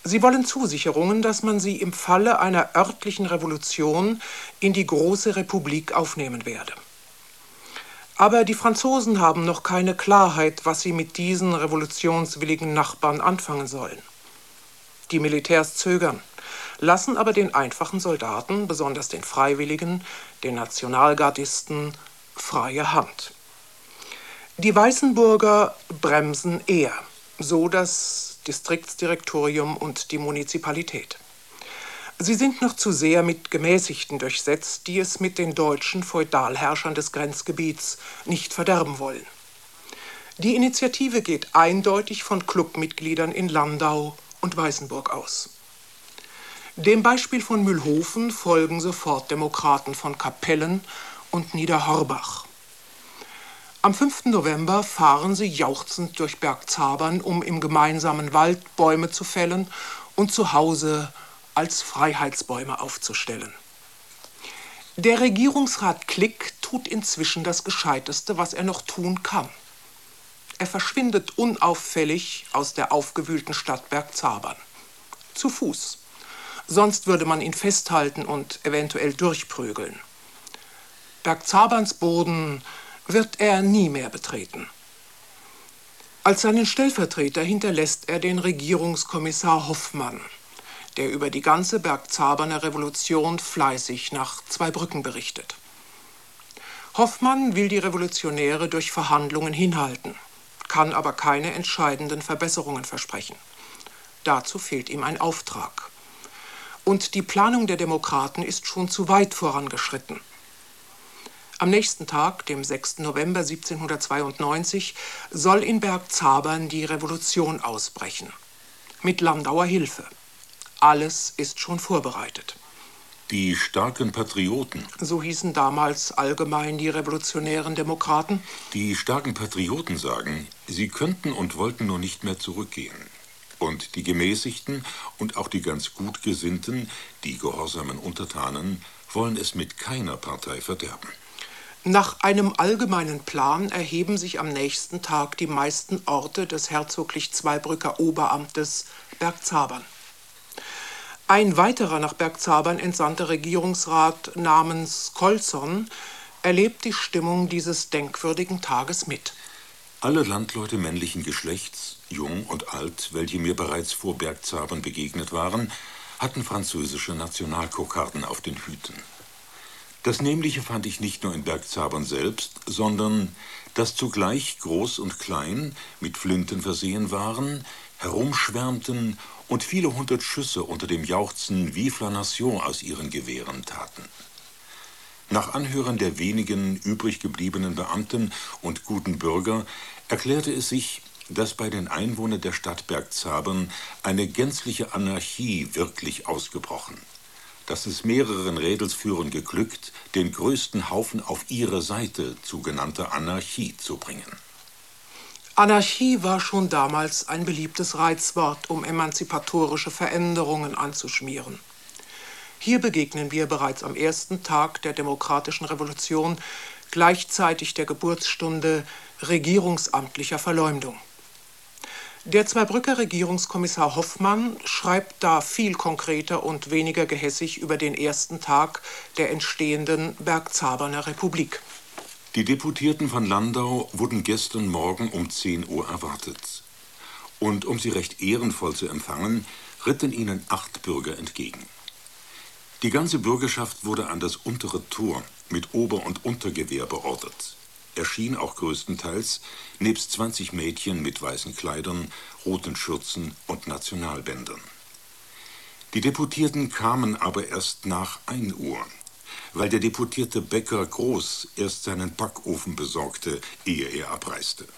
Sie wollen Zusicherungen, dass man sie im Falle einer örtlichen Revolution in die große Republik aufnehmen werde. Aber die Franzosen haben noch keine Klarheit, was sie mit diesen revolutionswilligen Nachbarn anfangen sollen. Die Militärs zögern, lassen aber den einfachen Soldaten, besonders den Freiwilligen, den Nationalgardisten, freie Hand. Die Weißenburger bremsen eher, so das Distriktsdirektorium und die Munizipalität. Sie sind noch zu sehr mit Gemäßigten durchsetzt, die es mit den deutschen Feudalherrschern des Grenzgebiets nicht verderben wollen. Die Initiative geht eindeutig von Clubmitgliedern in Landau und Weißenburg aus. Dem Beispiel von Mühlhofen folgen sofort Demokraten von Kapellen und Niederhorbach. Am 5. November fahren sie jauchzend durch Bergzabern, um im gemeinsamen Wald Bäume zu fällen und zu Hause als Freiheitsbäume aufzustellen. Der Regierungsrat Klick tut inzwischen das Gescheiteste, was er noch tun kann. Er verschwindet unauffällig aus der aufgewühlten Stadt Bergzabern. Zu Fuß. Sonst würde man ihn festhalten und eventuell durchprügeln. Bergzaberns Boden wird er nie mehr betreten. Als seinen Stellvertreter hinterlässt er den Regierungskommissar Hoffmann, der über die ganze Bergzaberner Revolution fleißig nach Zweibrücken berichtet. Hoffmann will die Revolutionäre durch Verhandlungen hinhalten, kann aber keine entscheidenden Verbesserungen versprechen. Dazu fehlt ihm ein Auftrag. Und die Planung der Demokraten ist schon zu weit vorangeschritten. Am nächsten Tag, dem 6. November 1792, soll in Bergzabern die Revolution ausbrechen. Mit Landauer Hilfe. Alles ist schon vorbereitet. Die starken Patrioten. So hießen damals allgemein die revolutionären Demokraten. Die starken Patrioten sagen, sie könnten und wollten nur nicht mehr zurückgehen. Und die Gemäßigten und auch die ganz Gutgesinnten, die gehorsamen Untertanen, wollen es mit keiner Partei verderben. Nach einem allgemeinen Plan erheben sich am nächsten Tag die meisten Orte des herzoglich Zweibrücker Oberamtes Bergzabern. Ein weiterer nach Bergzabern entsandter Regierungsrat namens Colson erlebt die Stimmung dieses denkwürdigen Tages mit. Alle Landleute männlichen Geschlechts, jung und alt, welche mir bereits vor Bergzabern begegnet waren, hatten französische Nationalkokarden auf den Hüten. Das Nämliche fand ich nicht nur in Bergzabern selbst, sondern dass zugleich Groß und Klein mit Flinten versehen waren, herumschwärmten und viele hundert Schüsse unter dem Jauchzen Vive la Nation aus ihren Gewehren taten. Nach Anhören der wenigen übrig gebliebenen Beamten und guten Bürger erklärte es sich, dass bei den Einwohnern der Stadt Bergzabern eine gänzliche Anarchie wirklich ausgebrochen, dass es mehreren Rädelsführern geglückt, den größten Haufen auf ihre Seite zu genannter Anarchie zu bringen. Anarchie war schon damals ein beliebtes Reizwort, um emanzipatorische Veränderungen anzuschmieren. Hier begegnen wir bereits am ersten Tag der demokratischen Revolution gleichzeitig der Geburtsstunde regierungsamtlicher Verleumdung. Der Zweibrücker Regierungskommissar Hoffmann schreibt da viel konkreter und weniger gehässig über den ersten Tag der entstehenden Bergzaberner Republik. Die Deputierten von Landau wurden gestern Morgen um 10 Uhr erwartet. Und um sie recht ehrenvoll zu empfangen, ritten ihnen 8 Bürger entgegen. Die ganze Bürgerschaft wurde an das untere Tor mit Ober- und Untergewehr beordert. Erschien auch größtenteils nebst 20 Mädchen mit weißen Kleidern, roten Schürzen und Nationalbändern. Die Deputierten kamen aber erst nach 1 Uhr, weil der deputierte Bäcker Groß erst seinen Backofen besorgte, ehe er abreiste.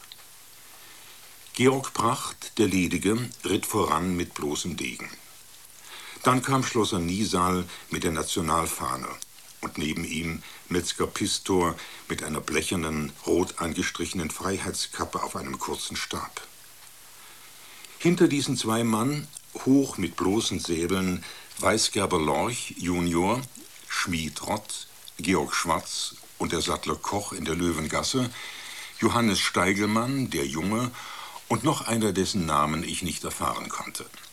Georg Pracht, der Ledige, ritt voran mit bloßem Degen. Dann kam Schlosser Niesal mit der Nationalfahne und neben ihm Metzger Pistor mit einer blechernen, rot angestrichenen Freiheitskappe auf einem kurzen Stab. Hinter diesen 2 Mann, hoch mit bloßen Säbeln, Weißgerber Lorch Junior, Schmied Rott, Georg Schwarz und der Sattler Koch in der Löwengasse, Johannes Steigelmann, der Junge, und noch einer, dessen Namen ich nicht erfahren konnte.